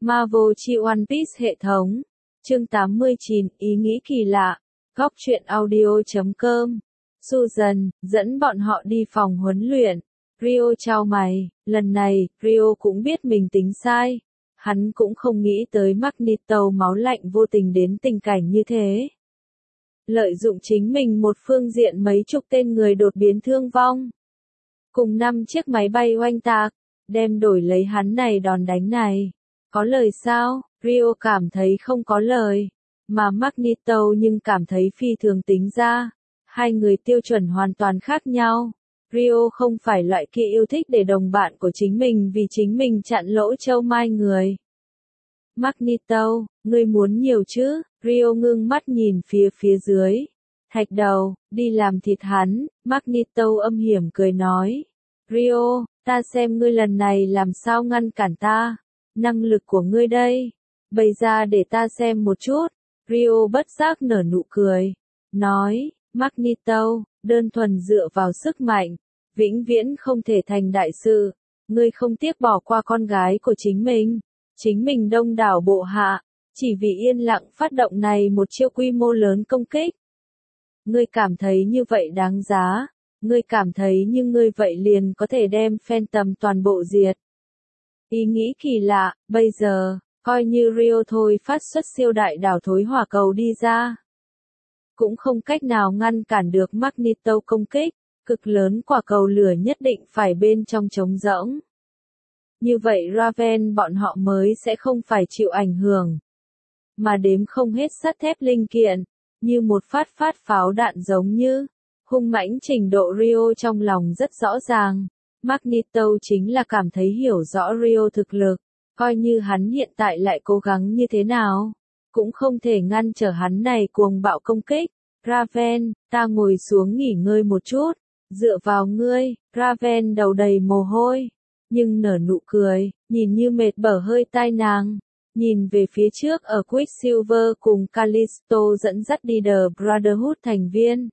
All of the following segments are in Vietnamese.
Marvel chi One Piece hệ thống. Chương 89, ý nghĩ kỳ lạ. Góc truyện audio.com. Susan, dẫn bọn họ đi phòng huấn luyện. Rio chau mày, lần này, Rio cũng biết mình tính sai. Hắn cũng không nghĩ tới Magneto máu lạnh vô tình đến tình cảnh như thế. Lợi dụng chính mình một phương diện mấy chục tên người đột biến thương vong. Cùng 5 chiếc máy bay oanh tạc, đem đổi lấy hắn này đòn đánh này. Có lời sao? Rio cảm thấy không có lời. Mà Magneto nhưng cảm thấy phi thường tính ra. Hai người tiêu chuẩn hoàn toàn khác nhau. Rio không phải loại kia yêu thích để đồng bạn của chính mình vì chính mình chặn lỗ châu mai người. Magneto, ngươi muốn nhiều chứ? Rio ngưng mắt nhìn phía dưới. Thạch đầu, đi làm thịt hắn. Magneto âm hiểm cười nói. Rio, ta xem ngươi lần này làm sao ngăn cản ta. Năng lực của ngươi đây. Bày ra để ta xem một chút. Rio bất giác nở nụ cười. Nói, Magneto, đơn thuần dựa vào sức mạnh. Vĩnh viễn không thể thành đại sự. Ngươi không tiếc bỏ qua con gái của chính mình. Chính mình đông đảo bộ hạ. Chỉ vì yên lặng phát động này một chiêu quy mô lớn công kích. Ngươi cảm thấy như vậy đáng giá. Ngươi cảm thấy như ngươi vậy liền có thể đem Phantom toàn bộ diệt. Ý nghĩ kỳ lạ, bây giờ, coi như Rio thôi phát xuất siêu đại đảo thối hỏa cầu đi ra. Cũng không cách nào ngăn cản được Magneto công kích, cực lớn quả cầu lửa nhất định phải bên trong trống rỗng. Như vậy Raven bọn họ mới sẽ không phải chịu ảnh hưởng. Mà đếm không hết sắt thép linh kiện, như một phát pháo đạn giống như. Hung mãnh trình độ Rio trong lòng rất rõ ràng. Magneto chính là cảm thấy hiểu rõ Rio thực lực. Coi như hắn hiện tại lại cố gắng như thế nào. Cũng không thể ngăn trở hắn này cuồng bạo công kích. Raven, ta ngồi xuống nghỉ ngơi một chút. Dựa vào ngươi, Raven đầu đầy mồ hôi. Nhưng nở nụ cười, nhìn như mệt bở hơi tai nàng. Nhìn về phía trước ở Quicksilver cùng Callisto dẫn dắt đi The Brotherhood thành viên.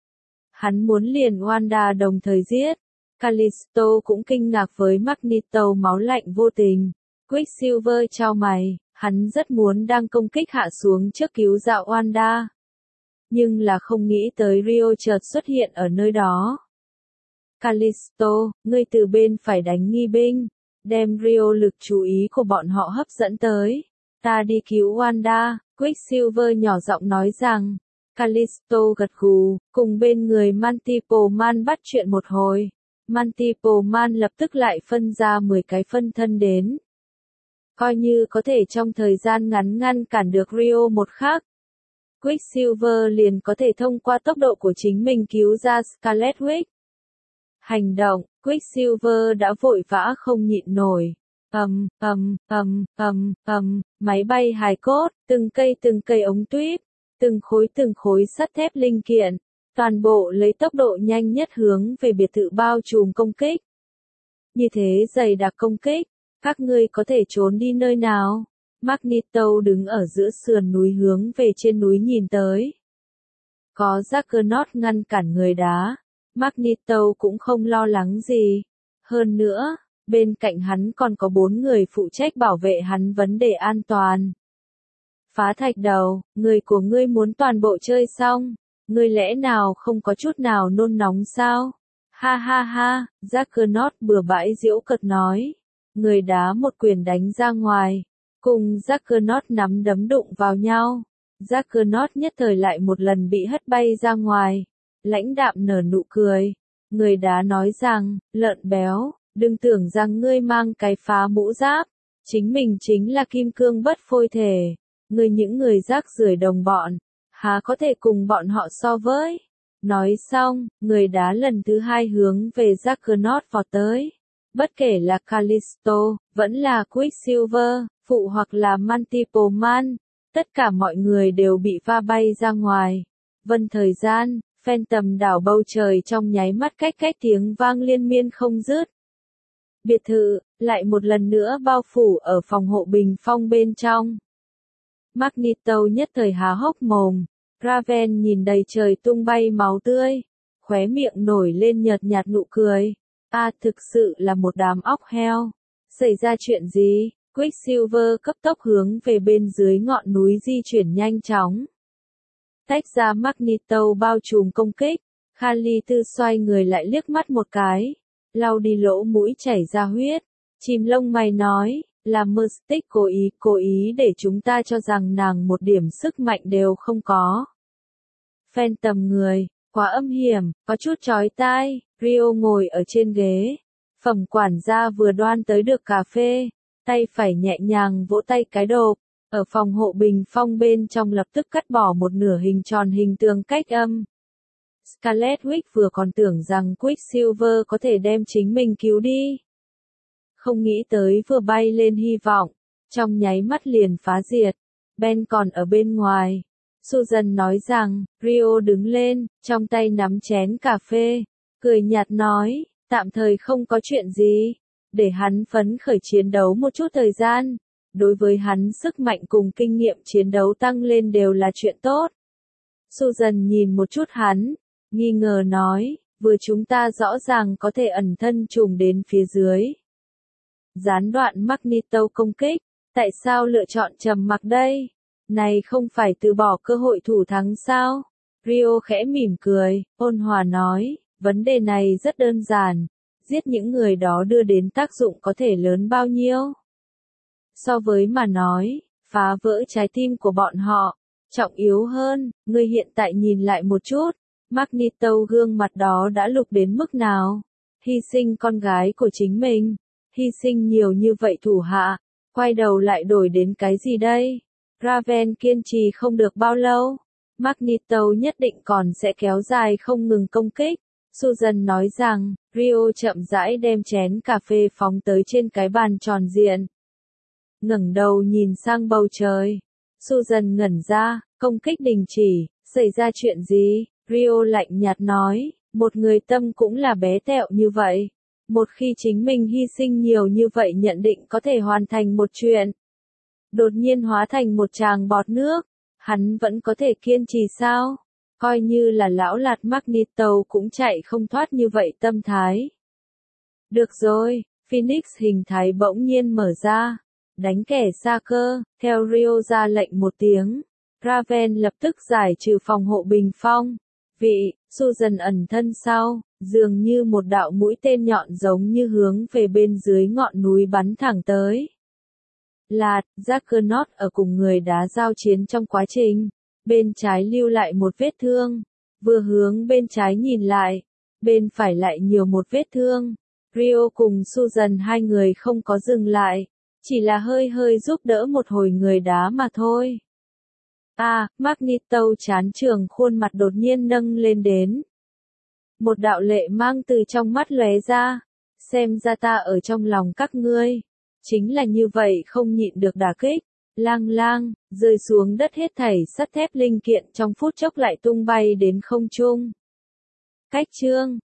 Hắn muốn liền Wanda đồng thời giết. Callisto cũng kinh ngạc với Magneto máu lạnh vô tình. Quicksilver chau mày, hắn rất muốn đang công kích hạ xuống trước cứu dạo Wanda. Nhưng là không nghĩ tới Rio chợt xuất hiện ở nơi đó. Callisto, ngươi từ bên phải đánh nghi binh. Đem Rio lực chú ý của bọn họ hấp dẫn tới. Ta đi cứu Wanda, Quicksilver nhỏ giọng nói rằng. Callisto gật gù, cùng bên người Multiple Man bắt chuyện một hồi. Multiple Man lập tức lại phân ra 10 cái phân thân đến. Coi như có thể trong thời gian ngắn ngăn cản được Rio một khắc. Quicksilver liền có thể thông qua tốc độ của chính mình cứu ra Scarlet Witch. Hành động, Quicksilver đã vội vã không nhịn nổi. Máy bay hài cốt, từng cây ống tuyếp. Từng khối sắt thép linh kiện, toàn bộ lấy tốc độ nhanh nhất hướng về biệt thự bao trùm công kích. Như thế dày đặc công kích, các ngươi có thể trốn đi nơi nào? Magneto đứng ở giữa sườn núi hướng về trên núi nhìn tới. Có Juggernaut ngăn cản người đá, Magneto cũng không lo lắng gì. Hơn nữa, bên cạnh hắn còn có 4 người phụ trách bảo vệ hắn vấn đề an toàn. Phá thạch đầu, người của ngươi muốn toàn bộ chơi xong, ngươi lẽ nào không có chút nào nôn nóng sao? Ha ha ha, Juggernaut bừa bãi giễu cợt nói. Người đá một quyền đánh ra ngoài, cùng Juggernaut nắm đấm đụng vào nhau. Juggernaut nhất thời lại một lần bị hất bay ra ngoài. Lãnh đạm nở nụ cười. Người đá nói rằng, lợn béo, đừng tưởng rằng ngươi mang cái phá mũ giáp. Chính mình chính là kim cương bất phôi thể. Ngươi những người rác rưởi đồng bọn, há có thể cùng bọn họ so với. Nói xong, người đá lần thứ 2 hướng về Juggernaut vọt tới. Bất kể là Callisto, vẫn là Quicksilver, phụ hoặc là Multiple Man, tất cả mọi người đều bị va bay ra ngoài. Vân thời gian, Phantom đảo bầu trời trong nháy mắt cách tiếng vang liên miên không dứt. Biệt thự, lại một lần nữa bao phủ ở phòng hộ bình phong bên trong. Magneto nhất thời há hốc mồm, Raven nhìn đầy trời tung bay máu tươi, khóe miệng nổi lên nhợt nhạt nụ cười. Thực sự là một đám óc heo. Xảy ra chuyện gì? Quicksilver cấp tốc hướng về bên dưới ngọn núi di chuyển nhanh chóng. Tách ra Magneto bao trùm công kích, Kali Tư xoay người lại liếc mắt một cái, lau đi lỗ mũi chảy ra huyết, chìm lông mày nói, là Mystic cố ý để chúng ta cho rằng nàng một điểm sức mạnh đều không có. Phantom người, quá âm hiểm, có chút chói tai, Rio ngồi ở trên ghế, phẩm quản gia vừa đoan tới được cà phê, tay phải nhẹ nhàng vỗ tay cái đột, ở phòng hộ bình phong bên trong lập tức cắt bỏ một nửa hình tròn hình tường cách âm. Scarlet Witch vừa còn tưởng rằng Quicksilver có thể đem chính mình cứu đi. Không nghĩ tới vừa bay lên hy vọng, trong nháy mắt liền phá diệt. Ben còn ở bên ngoài. Susan nói rằng, Rio đứng lên, trong tay nắm chén cà phê, cười nhạt nói, tạm thời không có chuyện gì, để hắn phấn khởi chiến đấu một chút thời gian. Đối với hắn sức mạnh cùng kinh nghiệm chiến đấu tăng lên đều là chuyện tốt. Susan nhìn một chút hắn, nghi ngờ nói, vừa chúng ta rõ ràng có thể ẩn thân trùng đến phía dưới. Gián đoạn Magneto công kích, tại sao lựa chọn trầm mặc đây? Này không phải từ bỏ cơ hội thủ thắng sao? Rio khẽ mỉm cười, ôn hòa nói, vấn đề này rất đơn giản, giết những người đó đưa đến tác dụng có thể lớn bao nhiêu? So với mà nói, phá vỡ trái tim của bọn họ, trọng yếu hơn, ngươi hiện tại nhìn lại một chút, Magneto gương mặt đó đã lục đến mức nào? Hy sinh con gái của chính mình, hy sinh nhiều như vậy thủ hạ, quay đầu lại đổi đến cái gì đây? Raven kiên trì không được bao lâu, Magneto nhất định còn sẽ kéo dài không ngừng công kích. Susan nói rằng, Rio chậm rãi đem chén cà phê phóng tới trên cái bàn tròn diện. Ngẩng đầu nhìn sang bầu trời. Susan ngẩn ra, công kích đình chỉ, xảy ra chuyện gì? Rio lạnh nhạt nói, một người tâm cũng là bé tẹo như vậy. Một khi chính mình hy sinh nhiều như vậy nhận định có thể hoàn thành một chuyện. Đột nhiên hóa thành một tràng bọt nước, hắn vẫn có thể kiên trì sao? Coi như là lão lạt Magneto cũng chạy không thoát như vậy tâm thái. Được rồi, Phoenix hình thái bỗng nhiên mở ra, đánh kẻ xa cơ, theo Rio ra lệnh một tiếng. Raven lập tức giải trừ phòng hộ bình phong. Vị, Susan ẩn thân sau, dường như một đạo mũi tên nhọn giống như hướng về bên dưới ngọn núi bắn thẳng tới. Lạt, Juggernaut ở cùng người đá giao chiến trong quá trình, bên trái lưu lại một vết thương, vừa hướng bên trái nhìn lại, bên phải lại nhiều một vết thương. Rio cùng Susan hai người không có dừng lại, chỉ là hơi hơi giúp đỡ một hồi người đá mà thôi. Magneto chán trường khuôn mặt đột nhiên nâng lên đến. Một đạo lệ mang từ trong mắt lóe ra, xem ra ta ở trong lòng các ngươi. Chính là như vậy không nhịn được đả kích, lang, rơi xuống đất hết thảy sắt thép linh kiện trong phút chốc lại tung bay đến không trung. Cách chương